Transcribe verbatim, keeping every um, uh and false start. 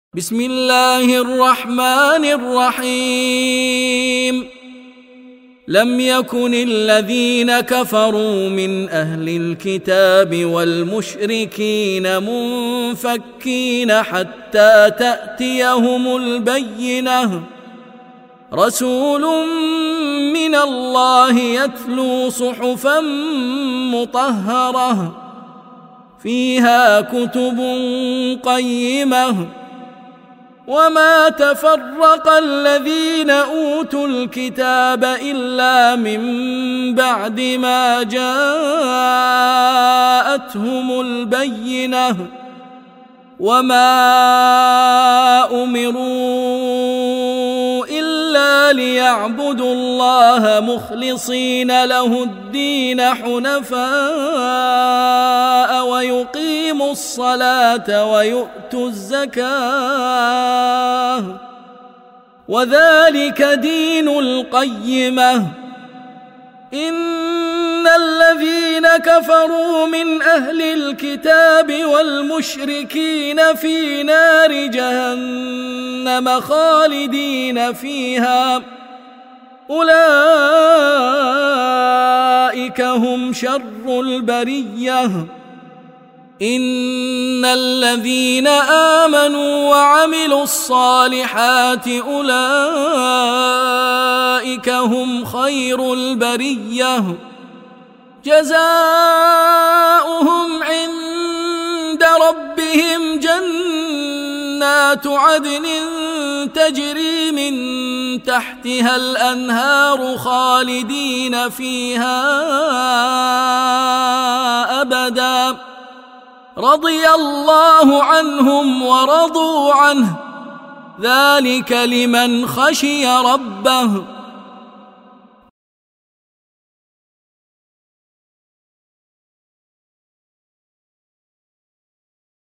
بسم الله الرحمن الرحيم لم يكن الذين كفروا من أهل الكتاب والمشركين منفكين حتى تأتيهم البينة رسول من الله يتلو صحفا مطهرة فيها كتب قيمة وما تفرق الذين أوتوا الكتاب إلا من بعد ما جاءتهم البينة وما أمروا إلا ليعبدوا الله مخلصين له الدين حنفاء ويقيموا الصلاة ويؤتوا الزكاة وذلك دين القيمة إن الذين كفروا من أهل الكتاب والمشركين في نار جهنم خالدين فيها أولئك هم شر البرية إن الذين آمنوا وعملوا الصالحات أولئك هم خير البرية جزاؤهم عند ربهم جنات عدن تجري من تحتها الأنهار خالدين فيها أبدا رضي الله عنهم ورضوا عنه ذلك لمن خشي ربه